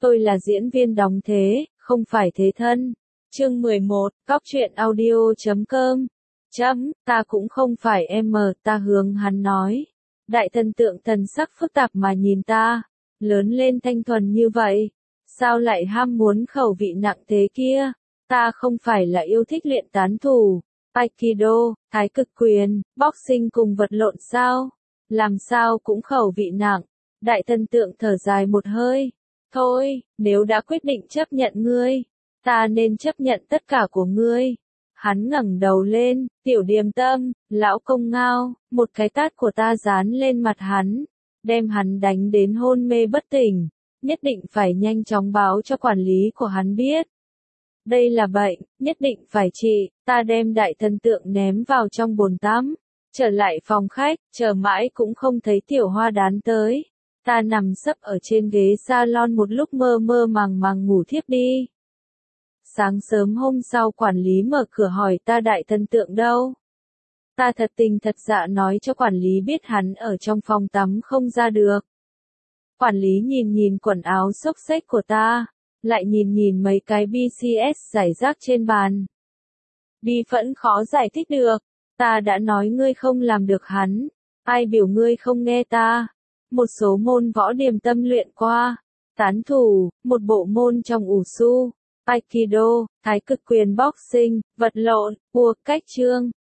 Tôi là diễn viên đóng thế, không phải thế thân. Chương 11, Cóc truyện audio.com. Ta cũng không phải em mờ, ta hướng hắn nói. Đại thần tượng thần sắc phức tạp mà nhìn ta. Lớn lên thanh thuần như vậy. Sao lại ham muốn khẩu vị nặng thế kia? Ta không phải là yêu thích luyện tán thủ, Aikido, thái cực quyền, boxing cùng vật lộn sao? Làm sao cũng khẩu vị nặng. Đại thần tượng thở dài một hơi. Thôi, nếu đã quyết định chấp nhận ngươi, ta nên chấp nhận tất cả của ngươi. Hắn ngẩng đầu lên, Tiểu Điềm Tâm, lão công ngao, một cái tát của ta dán lên mặt hắn, đem hắn đánh đến hôn mê bất tỉnh, nhất định phải nhanh chóng báo cho quản lý của hắn biết. Đây là bệnh, nhất định phải trị, ta đem đại thần tượng ném vào trong bồn tắm, trở lại phòng khách, chờ mãi cũng không thấy Tiểu Hoa Đán tới. Ta nằm sấp ở trên ghế salon một lúc mơ mơ màng màng ngủ thiếp đi. Sáng sớm hôm sau quản lý mở cửa hỏi ta đại thần tượng đâu. Ta thật tình thật dạ nói cho quản lý biết hắn ở trong phòng tắm không ra được. Quản lý nhìn nhìn quần áo xốc xếch của ta, lại nhìn nhìn mấy cái BCS rải rác trên bàn. Bi phẫn khó giải thích được, ta đã nói ngươi không làm được hắn, ai biểu ngươi không nghe ta. Một số môn võ điềm tâm luyện qua, tán thủ, một bộ môn trong ủ su, Aikido, thái cực quyền boxing, vật lộn, buộc cách chương,